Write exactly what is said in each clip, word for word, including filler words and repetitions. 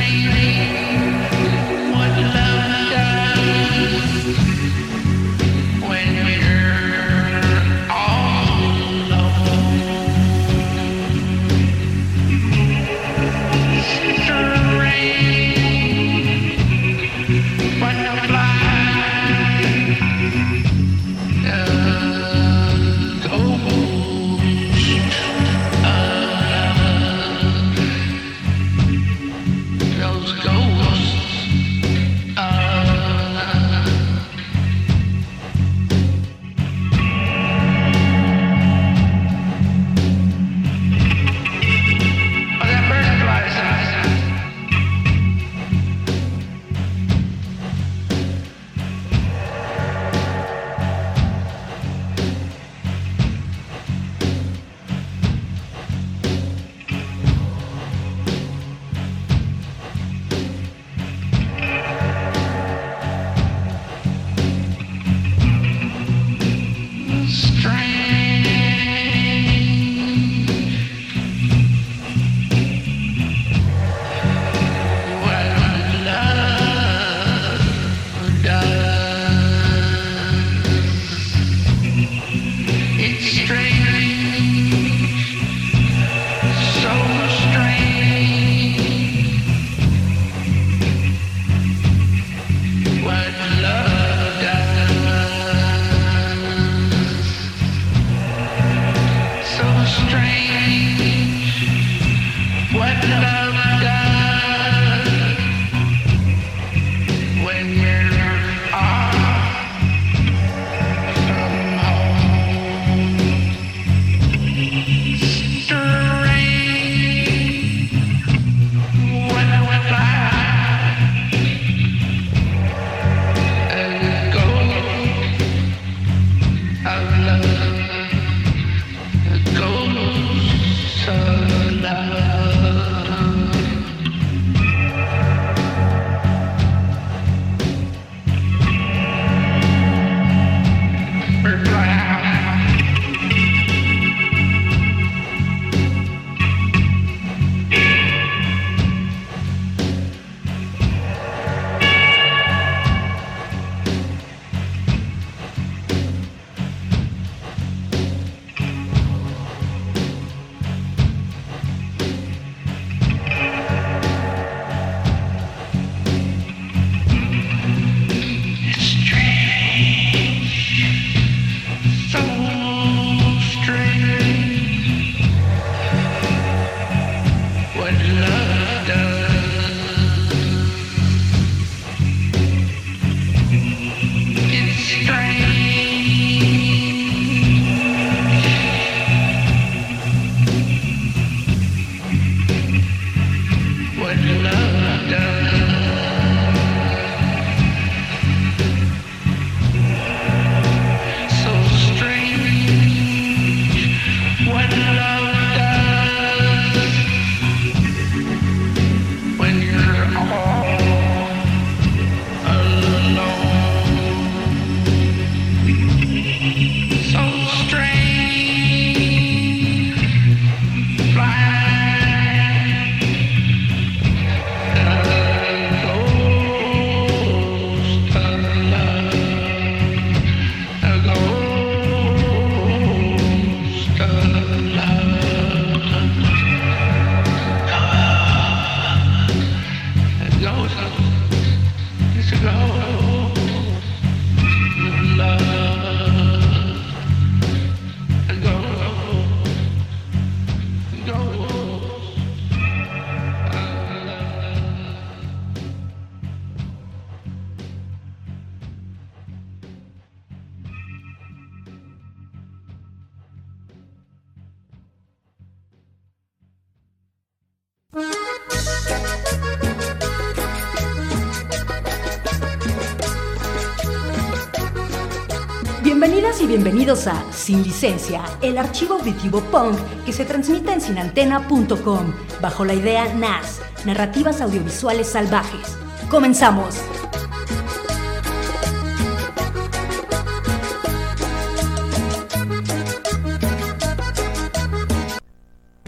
Bienvenidas y bienvenidos a Sin Licencia, el archivo auditivo punk que se transmite en sin antena punto com, bajo la idea N A S, Narrativas Audiovisuales Salvajes. ¡Comenzamos!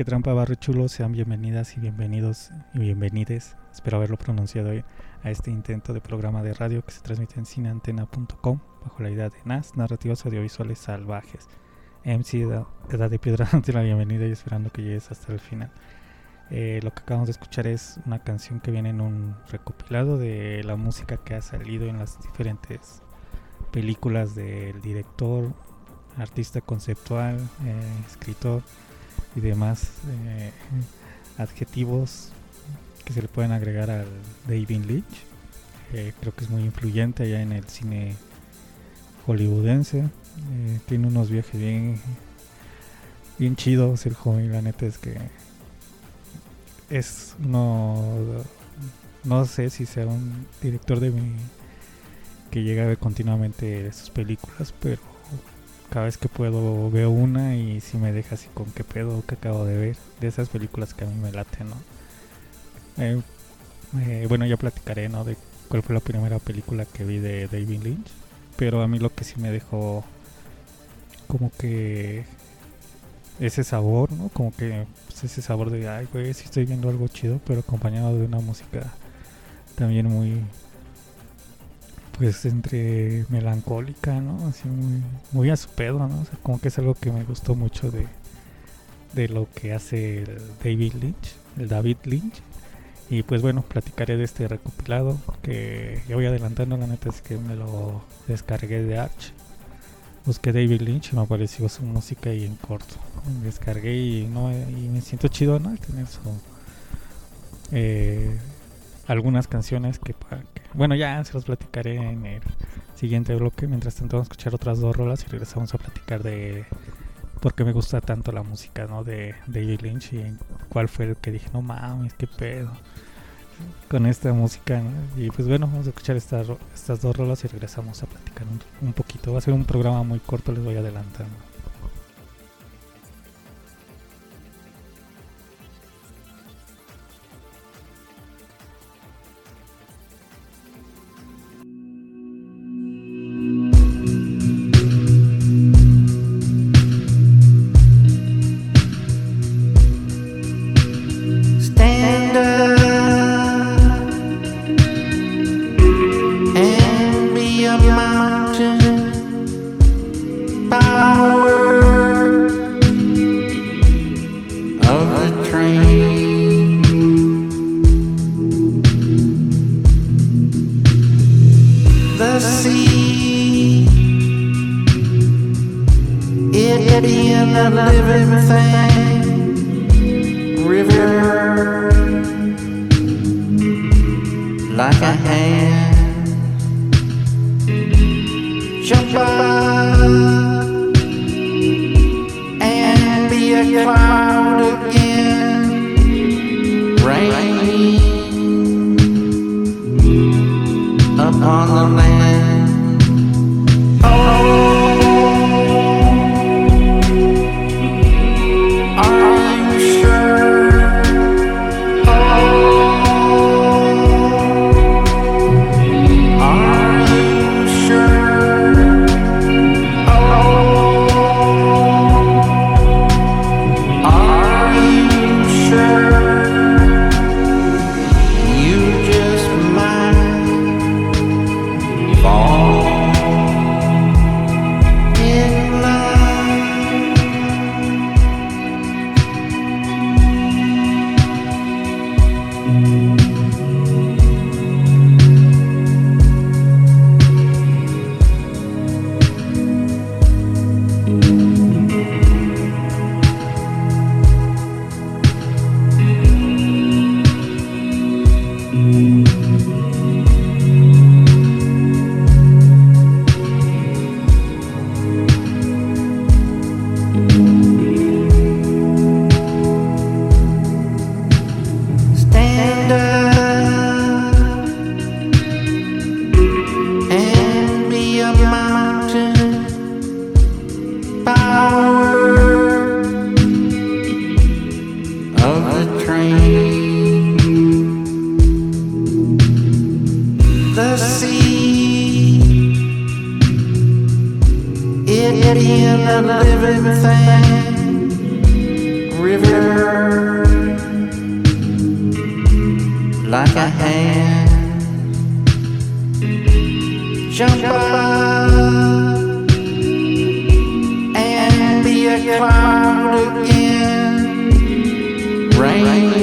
Que trampa barrio chulo, sean bienvenidas y bienvenidos y bienvenides, espero haberlo pronunciado hoy, a este intento de programa de radio que se transmite en cine antena punto com bajo la idea de N A S, Narrativas Audiovisuales Salvajes. M C Edad, Edad de Piedra, dándote la bienvenida y esperando que llegues hasta el final. Eh, lo que acabamos de escuchar es una canción que viene en un recopilado de la música que ha salido en las diferentes películas del director, artista conceptual, eh, escritor y demás eh, adjetivos que se le pueden agregar al David Lynch. Eh, creo que es muy influyente allá en el cine hollywoodense. Eh, tiene unos viajes bien bien chidos el joven. La neta es que es no no sé si sea un director de mi, que llega a ver continuamente sus películas, pero cada vez que puedo veo una y si me deja así con qué pedo que acabo de ver, de esas películas que a mí me laten, ¿no? Eh, eh, bueno, ya platicaré, ¿no? De cuál fue la primera película que vi de David Lynch, pero a mí lo que sí me dejó como que ese sabor, ¿no? Como que pues, ese sabor de, ay, güey, sí estoy viendo algo chido, pero acompañado de una música también muy, pues entre melancólica, ¿no? Así muy, muy a su pedo, ¿no? O sea, como que es algo que me gustó mucho de, de lo que hace el David Lynch, el David Lynch. Y pues bueno, platicaré de este recopilado que ya voy adelantando. La neta es que me lo descargué de Arch. Busqué David Lynch y me apareció su música y en corto me descargué y no y me siento chido, ¿no? Tener su eh, algunas canciones que, que bueno, ya se los platicaré en el siguiente bloque. Mientras tanto vamos a escuchar otras dos rolas y regresamos a platicar de por qué me gusta tanto la música, ¿no? De David Lynch y cuál fue el que dije, no mames, qué pedo con esta música, ¿no? Y pues bueno, vamos a escuchar estas, estas dos rolas y regresamos a platicar un, un poquito. Va a ser un programa muy corto, les voy adelantando. It in a living thing, river. like a hand. Jump up and be a cloud again. Rain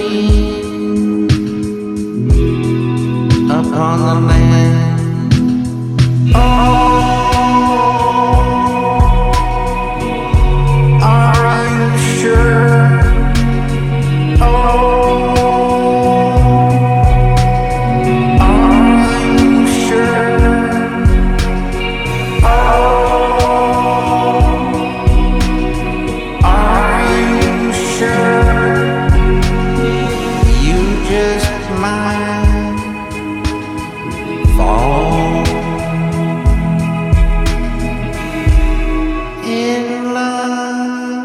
upon the land. Oh, are you sure? Oh, are you sure? Oh, are you sure? You just might fall in love.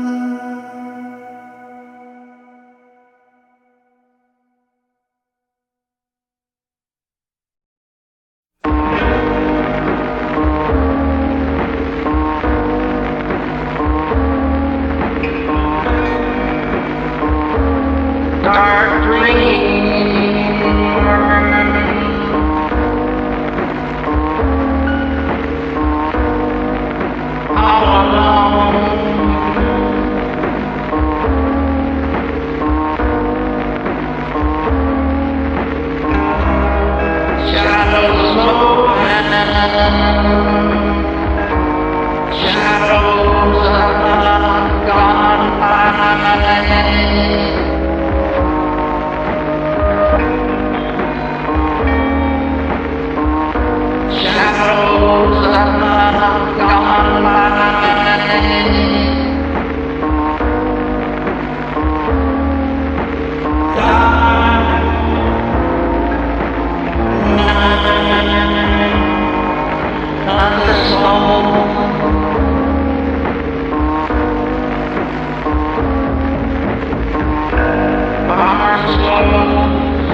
Dark dream, all alone. Shadows moving, shadows gone by. Shadows are gone by. Dark night, thunderstorm. Bars closed.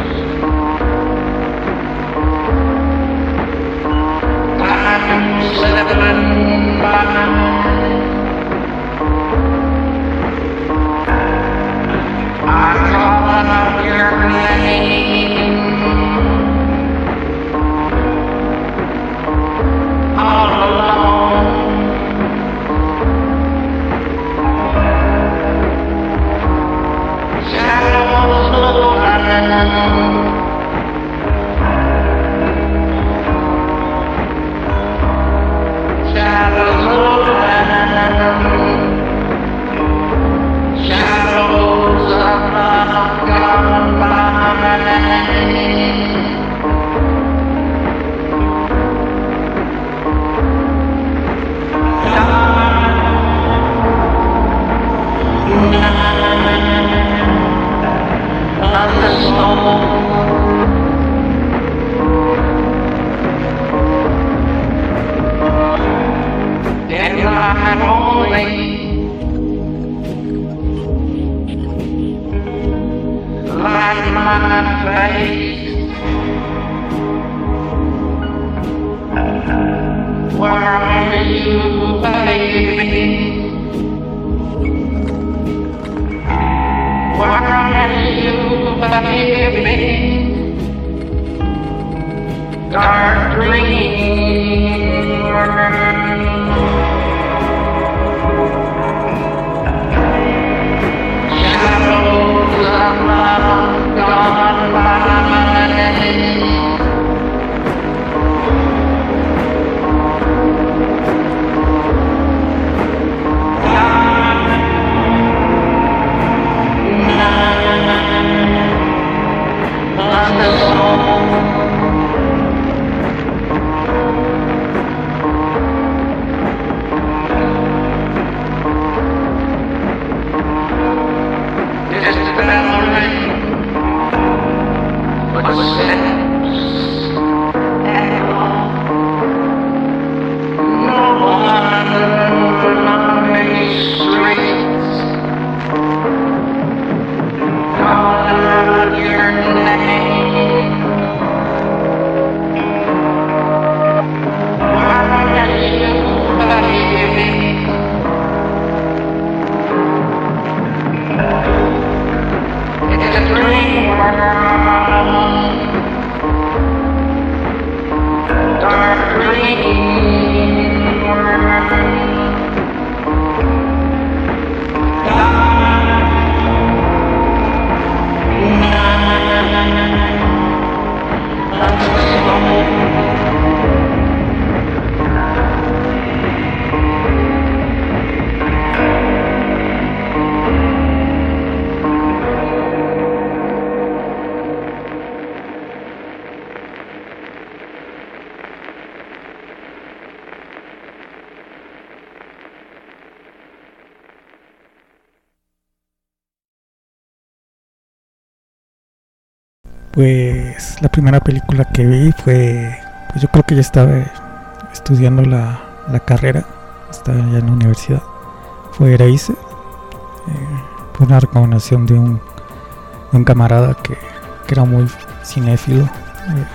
Slipping by. I'm calling out your name. All alone. Shadows moving. Shadows are gone by. Daylight only, light my face. Where are you, baby? Where are you, baby? Dark dream. Shadows are gone by. It's a dream. Pues la primera película que vi fue, pues yo creo que ya estaba estudiando la, la carrera, estaba ya en la universidad. Fue Eraser, eh, fue una recomendación de un, de un camarada que, que era muy cinéfilo. Eh,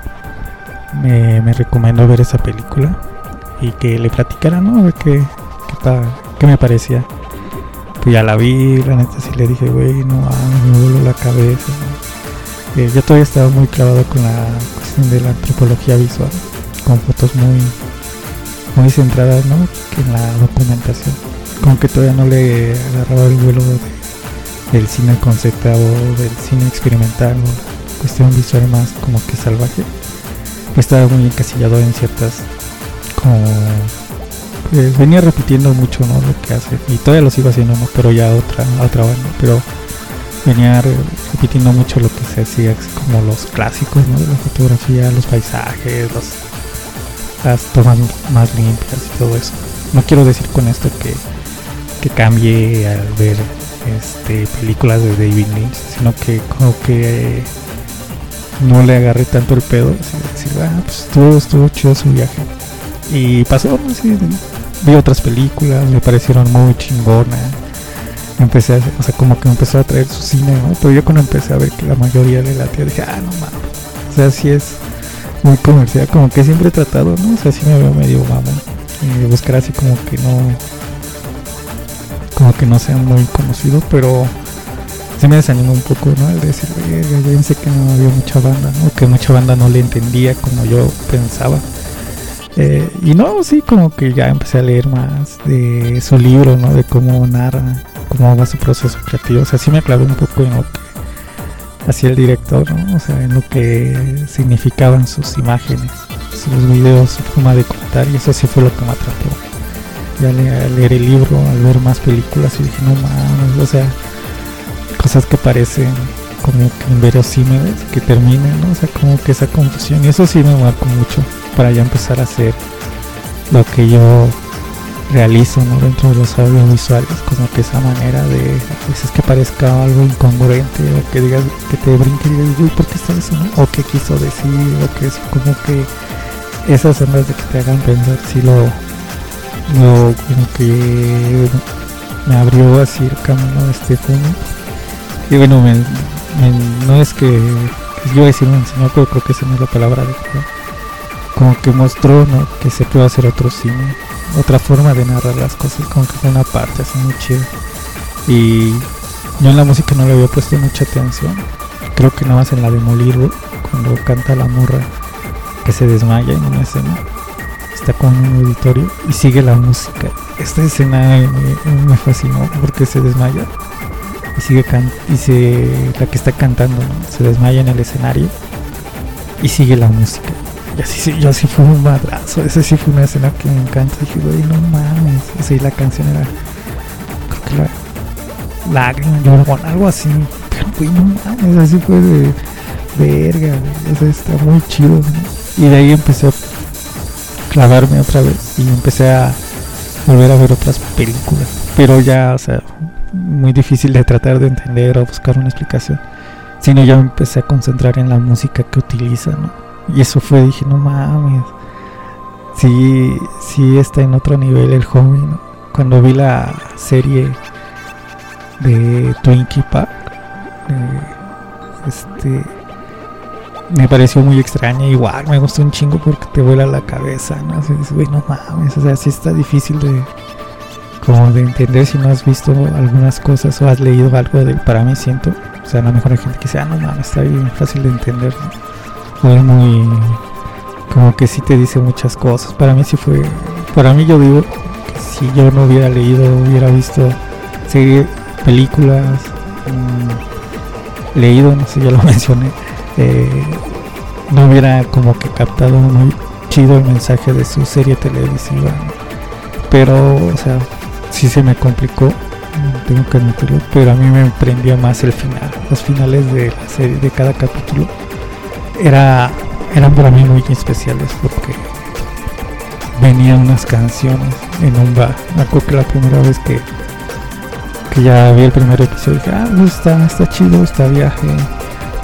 me, me recomendó ver esa película y que le platicara, ¿no? A ver qué, qué, pa, qué me parecía. Pues ya la vi, la neta sí le dije, güey, no mames, me duele la cabeza, ¿no? Eh, yo todavía estaba muy clavado con la cuestión de la antropología visual, con fotos muy muy centradas, ¿no?, que en la documentación. Como que todavía no le agarraba el vuelo de, del cine conceptual o del cine experimental o cuestión visual más como que salvaje. Estaba muy encasillado en ciertas, como pues, venía repitiendo mucho, ¿no?, lo que hace, y todavía lo sigo haciendo, ¿no?, pero ya otra otra banda, pero venía re- repitiendo mucho lo que se hacía, como los clásicos, ¿no?, de la fotografía, los paisajes, los, las tomas más limpias y todo eso. No quiero decir con esto que, que cambie al ver este películas de David Lynch, sino que como que eh, no le agarré tanto el pedo, así de decir, ah, pues estuvo, estuvo chido su viaje. Y pasó, ¿no? Así, vi otras películas, me parecieron muy chingonas. Empecé a, o sea, como que me empezó a traer su cine, ¿no? Pero yo cuando empecé a ver que la mayoría le latía, dije, ah, no mames. O sea, sí es muy comercial, como que siempre he tratado, ¿no? O sea, sí me veo medio mamón. Eh, buscar así como que no, como que no sea muy conocido, pero sí me desanimó un poco, ¿no? El decir, verga, yo pensé que no había mucha banda, ¿no? Que mucha banda no le entendía como yo pensaba. Eh, y no, sí, como que ya empecé a leer más de su libro, ¿no? De cómo narra, cómo va su proceso creativo. O sea, sí me clavé un poco en lo que hacía el director, ¿no? O sea, en lo que significaban sus imágenes, sus videos, su forma de contar, y eso sí fue lo que me atrapó. Ya le, al leer el libro, al ver más películas, y dije, no mames, o sea, cosas que parecen como que inverosímiles, que terminan, ¿no? O sea, como que esa confusión, y eso sí me marcó mucho para ya empezar a hacer lo que yo realizo, ¿no?, dentro de los audiovisuales, como que esa manera de, a veces que parezca algo incongruente, o que digas, que te brinque y digas, uy, ¿por qué está eso, no? O qué quiso decir, o que es como que esas ondas de que te hagan pensar, sí lo, lo como que me abrió así el camino de este film. Y bueno, me, me, no es que, yo iba a decir me enseñó, pero creo que esa no es la palabra adecuada. Como que mostró, ¿no?, que se puede hacer otro cine, otra forma de narrar las cosas, como que fue una parte así muy chida. Y yo en la música no le había puesto mucha atención, creo que nada más en la de Molirro, cuando canta la morra que se desmaya en una escena, está con un auditorio y sigue la música. Esta escena me, me fascinó porque se desmaya y sigue can y se la que está cantando, ¿no?, se desmaya en el escenario y sigue la música. Y así, sí, yo así fue un madrazo. Esa sí fue una escena que me encanta. Dije, güey, no mames. O sea, y la canción era, creo que la lágrima, llorón, algo así. Pero, güey, no mames. Así fue de verga, güey. O sea, está muy chido, ¿no? Y de ahí empecé a clavarme otra vez. Y empecé a volver a ver otras películas. Pero ya, o sea, muy difícil de tratar de entender o buscar una explicación. Sino ya me empecé a concentrar en la música que utiliza, ¿no? Y eso fue, dije, no mames, sí, sí está en otro nivel el homie, ¿no? Cuando vi la serie de Twinkie Park, eh, este, me pareció muy extraña, igual me gustó un chingo porque te vuela la cabeza, ¿no? Así dices, güey, no mames, o sea, sí está difícil de, como de entender si no has visto algunas cosas o has leído algo de, para mí siento, o sea, a lo mejor hay gente que dice, ah, no mames, está bien fácil de entender, ¿no? Fue muy, como que sí te dice muchas cosas. Para mí sí fue, para mí yo digo que si yo no hubiera leído, hubiera visto series, películas, mmm, leído, no sé, ya lo mencioné, eh, no hubiera como que captado muy chido el mensaje de su serie televisiva, ¿no? Pero, o sea, sí se me complicó, tengo que admitirlo, pero a mí me prendía más el final, los finales de la serie, de cada capítulo. Era, eran para mí muy especiales porque venían unas canciones en un bar. Me acuerdo que la primera vez que, que ya vi el primer episodio dije, ah, pues está, está chido, está viaje,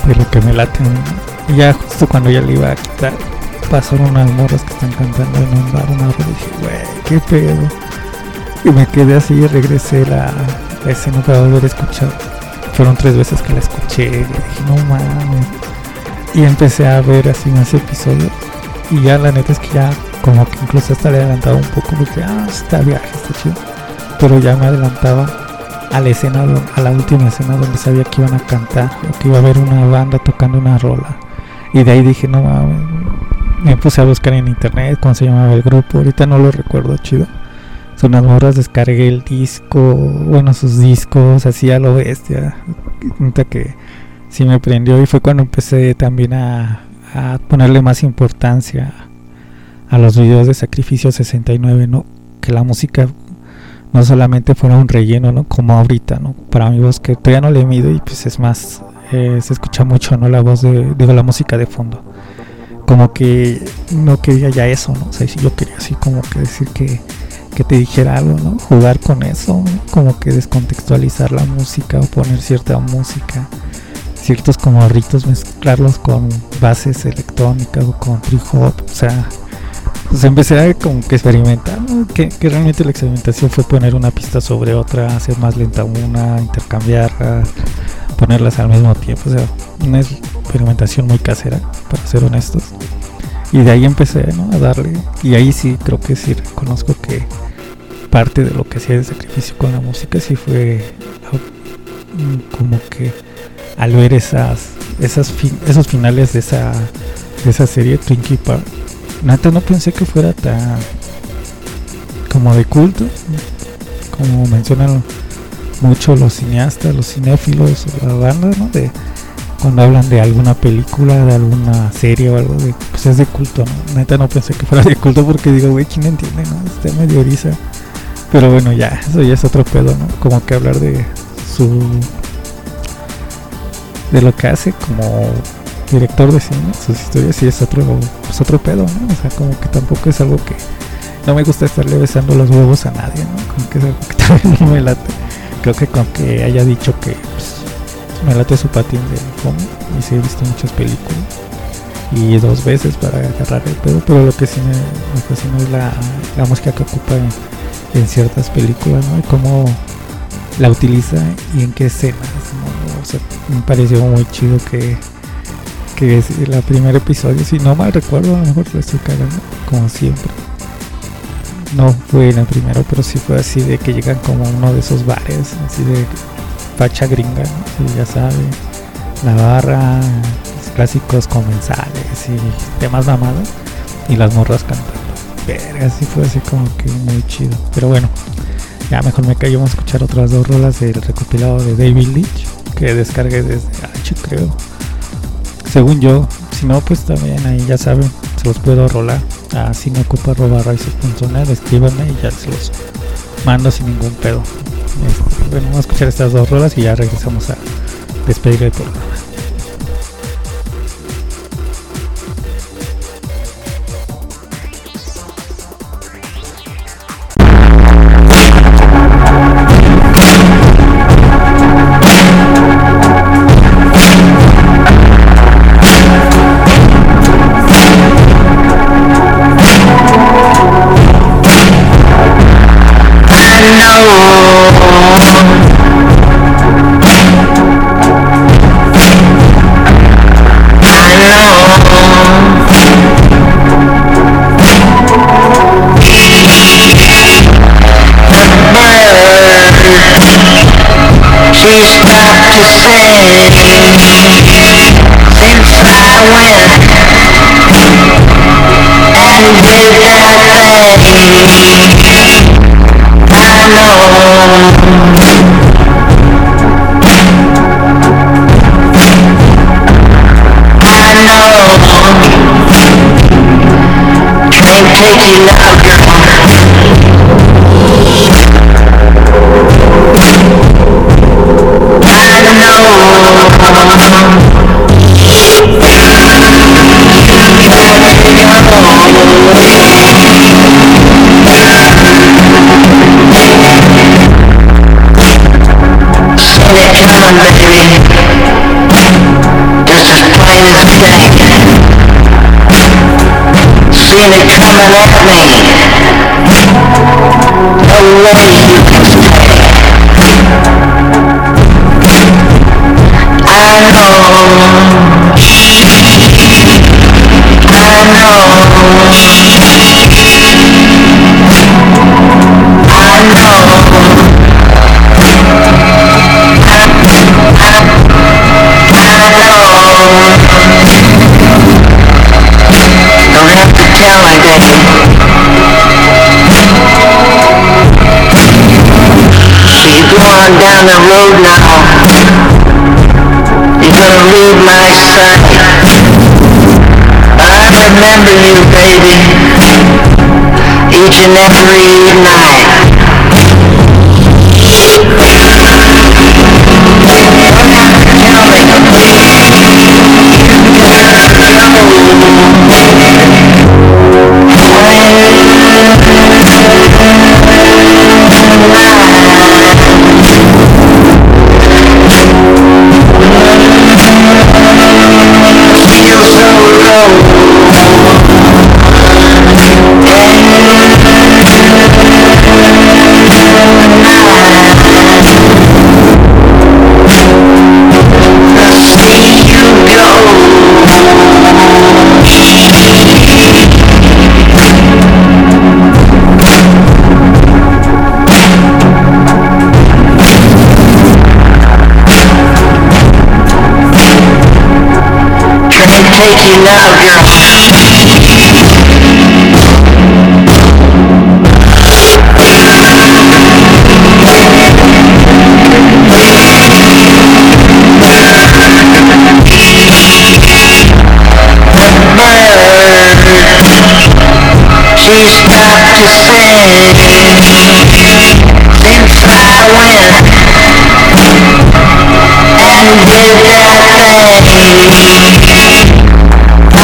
de lo que me late, ¿no? Y ya justo cuando ya le iba a quitar, pasaron unas morras que están cantando en un bar, una hora, y dije, güey, qué pedo. Y me quedé así y regresé a la, la escena para volver a escuchar. Fueron tres veces que la escuché y dije, no mames. Y empecé a ver así más episodios. Y ya la neta es que ya como que incluso hasta le adelantaba un poco porque, ah, está viaje, está chido. Pero ya me adelantaba a la escena, a la última escena donde sabía que iban a cantar, o que iba a haber una banda tocando una rola. Y de ahí dije, no mames. Me puse a buscar en internet cómo se llamaba el grupo, ahorita no lo recuerdo chido. Son las morras, descargué el disco, bueno, sus discos, así a lo bestia. Neta que sí me prendió y fue cuando empecé también a, a ponerle más importancia a los videos de Sacrificio sesenta y nueve, ¿no? Que la música no solamente fuera un relleno, ¿no? Como ahorita, ¿no? Para mi voz que todavía no le mido y pues es más, eh, se escucha mucho, ¿no? La voz de, digo, la música de fondo. Como que no quería ya eso, ¿no? O sea, si yo quería así como que decir que, que te dijera algo, ¿no? Jugar con eso, ¿no? Como que descontextualizar la música o poner cierta música, ciertos como ritos, mezclarlos con bases electrónicas o con trip hop, o sea, pues empecé a como que experimentar, ¿no? que, que realmente la experimentación fue poner una pista sobre otra, hacer más lenta una, intercambiarla, ponerlas al mismo tiempo, o sea, una experimentación muy casera, para ser honestos. Y de ahí empecé, ¿no? a darle, y ahí sí creo que sí reconozco que parte de lo que hacía de Sacrificio con la música sí fue como que al ver esas, esas fin, esos finales de esa, de esa serie Twinkie Park, neta no pensé que fuera tan como de culto, como mencionan mucho los cineastas, los cinéfilos, la banda, ¿no? De cuando hablan de alguna película, de alguna serie o algo, de, pues es de culto, ¿no? Neta no pensé que fuera de culto porque digo, güey, ¿quién entiende, no? Está medio oriza. Pero bueno, ya, eso ya es otro pedo, ¿no? Como que hablar de su... de lo que hace como director de cine, sus historias, sí es otro, pues otro pedo, ¿no? O sea, como que tampoco es algo que... no me gusta estarle besando los huevos a nadie, ¿no? Como que es algo que también no me late. Creo que con que haya dicho que... pues, me late su patín de cómic, y sí he visto muchas películas y dos veces para agarrar el pedo, pero lo que sí me, me fascina es la, la música que ocupa en, en ciertas películas, ¿no? Y cómo la utiliza y en qué escenas, ¿no? O sea, me pareció muy chido que que es el primer episodio, si no mal recuerdo, a lo mejor lo estoy cagando, como siempre. No fue en el primero, pero sí fue así de que llegan como a uno de esos bares, así de facha gringa, ¿no? Sí, ya sabe, la barra, los clásicos comensales y demás mamadas, y las morras cantando. Verga, sí fue así como que muy chido. Pero bueno, ya mejor me callo, vamos a escuchar otras dos rolas del recopilado de David Leitch, que descargué desde H, creo. Según yo, si no, pues también ahí ya saben, se los puedo rolar. Así me ocupa arroba raíces punto net, escríbanme y ya se los mando sin ningún pedo. Este, bueno, vamos a escuchar estas dos rolas y ya regresamos a despedir el programa. She's got to say, since I went and did that thing, I know I know can't take you now, coming at me. No way you can stay. I know. I know. I know. Don't have to tell my daddy. So you go on down the road now. You're gonna leave my sight. But I remember you, baby, each and every night. Taking out your she stopped to sing since I went and did that thing. I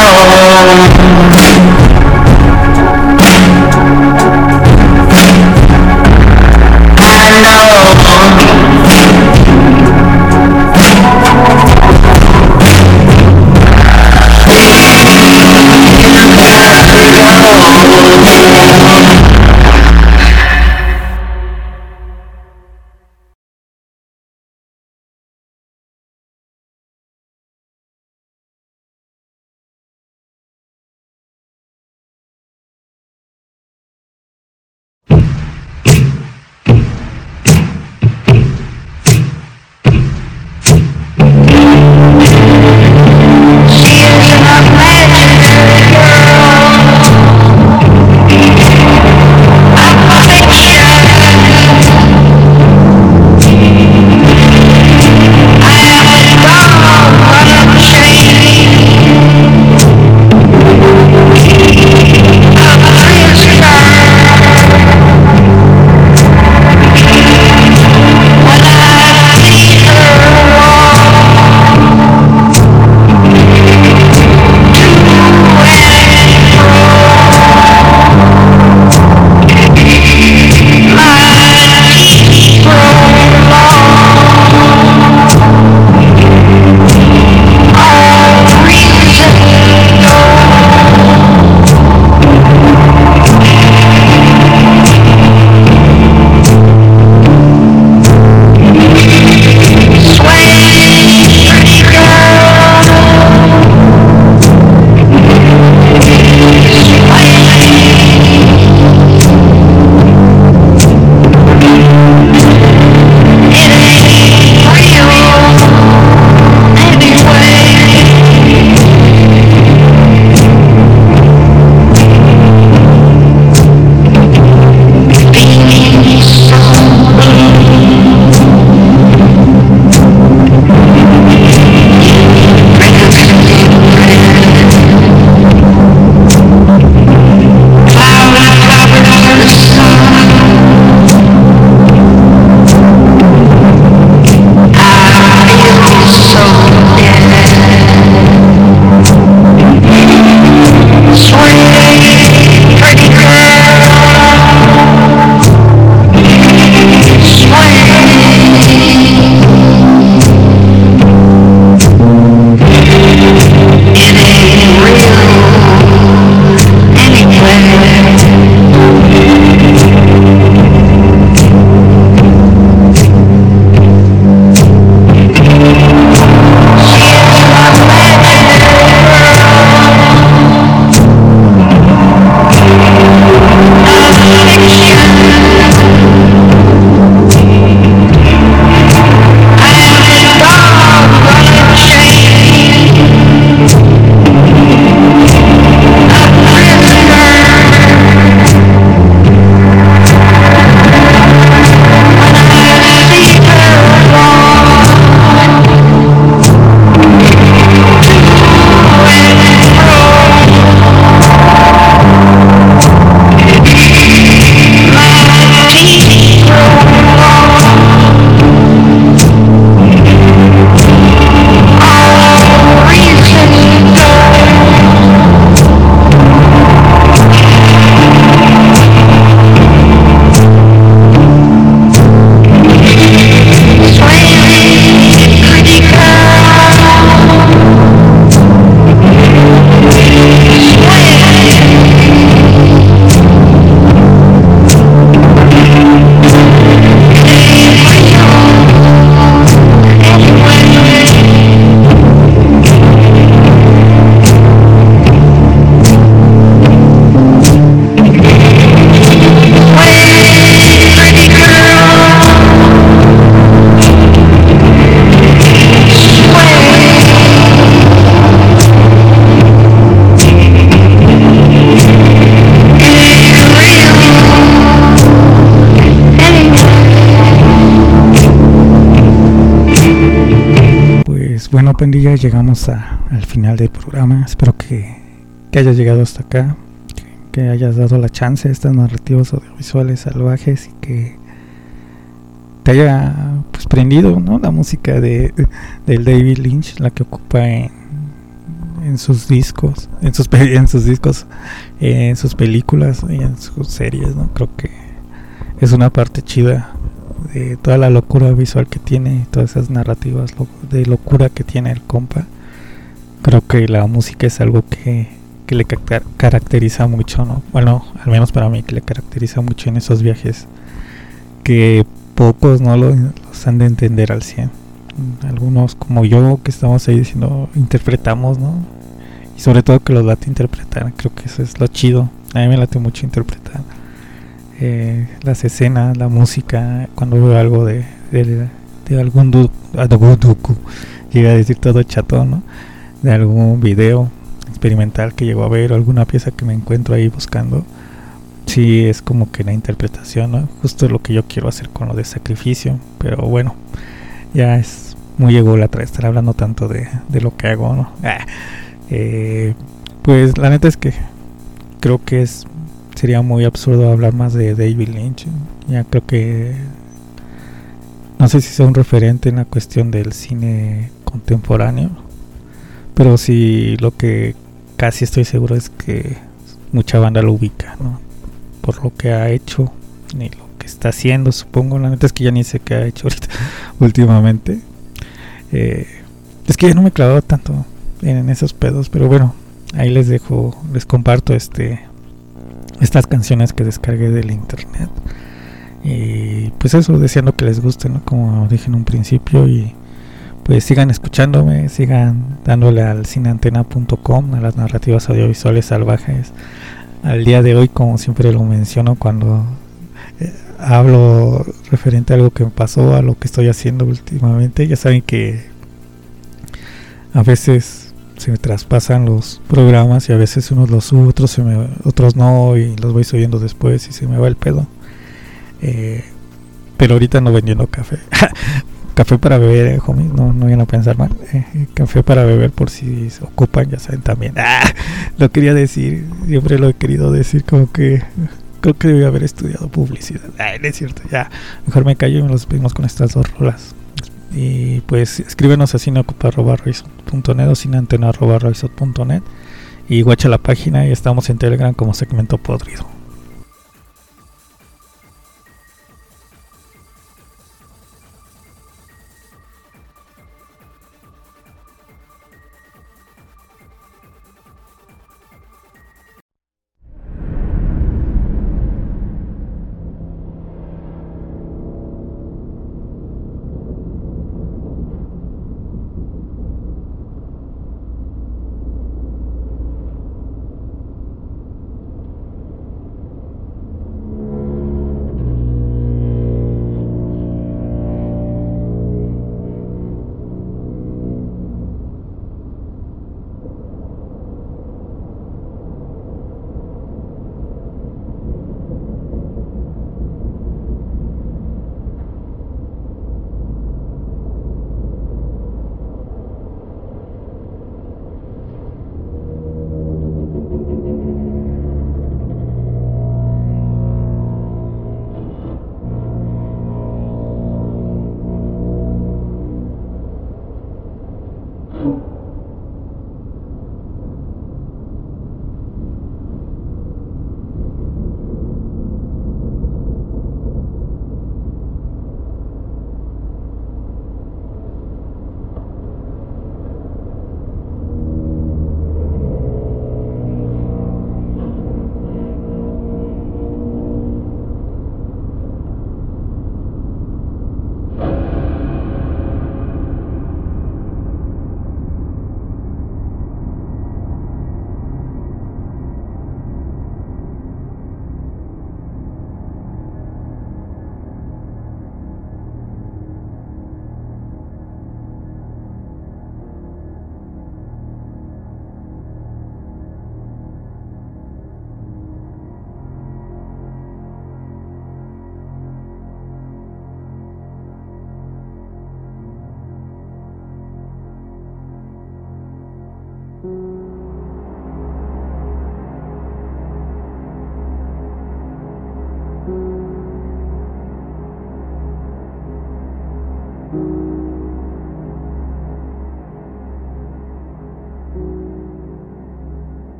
know. bueno, pandilla, llegamos a, al final del programa. Espero que, que hayas llegado hasta acá, que, que hayas dado la chance a estas narrativas audiovisuales salvajes y que te haya pues prendido, ¿no?, la música de del David Lynch, la que ocupa en, en sus discos, en sus en sus discos, en sus películas y en sus series, ¿no? Creo que es una parte chida de toda la locura visual que tiene, todas esas narrativas de locura que tiene el compa. Creo que la música es algo que, que le caracteriza mucho, ¿no? Bueno, al menos para mí, que le caracteriza mucho en esos viajes que pocos no lo, los han de entender al cien. Algunos como yo que estamos ahí diciendo, interpretamos, ¿no? Y sobre todo que los late interpretar. Creo que eso es lo chido. A mí me late mucho interpretar eh, las escenas, la música. Cuando veo algo de, de, de algún du, llega a decir todo chato, ¿no? De algún video experimental que llego a ver, o alguna pieza que me encuentro ahí buscando. Sí, es como que la interpretación, ¿no? Justo lo que yo quiero hacer con lo de Sacrificio. Pero bueno, ya es muy ególatra estar hablando tanto de, de lo que hago, ¿no? Ah, eh, pues la neta es que creo que es sería muy absurdo hablar más de David Lynch. Ya creo que no sé si sea un referente en la cuestión del cine contemporáneo, pero sí lo que casi estoy seguro es que mucha banda lo ubica, ¿no? Por lo que ha hecho y lo que está haciendo, supongo. La neta es que ya ni sé qué ha hecho ahorita últimamente. Eh, es que ya no me he clavado tanto en esos pedos, pero bueno, ahí les dejo, les comparto este estas canciones que descargué del internet. Y pues eso, deseando que les guste, ¿no? Como dije en un principio, y pues sigan escuchándome, sigan dándole al cine antena punto com, a las narrativas audiovisuales salvajes. Al día de hoy, como siempre lo menciono cuando eh, hablo referente a algo que me pasó, a lo que estoy haciendo últimamente, ya saben que a veces se me traspasan los programas y a veces unos los subo, otros, se me, otros no, y los voy subiendo después y se me va el pedo. Eh, pero ahorita ando vendiendo café. Café para beber, eh, homies, no, no vayan a pensar mal. Eh, café para beber por si se ocupan, ya saben también. Ah, lo quería decir, siempre lo he querido decir, como que creo que debí haber estudiado publicidad. Ay, no es cierto, ya. Mejor me callo y me los despedimos con estas dos rolas. Y pues escríbenos a cineocupa arroba roisot punto net o cineantena arroba roisot punto net y guacha la página, y estamos en Telegram como Segmento Podrido.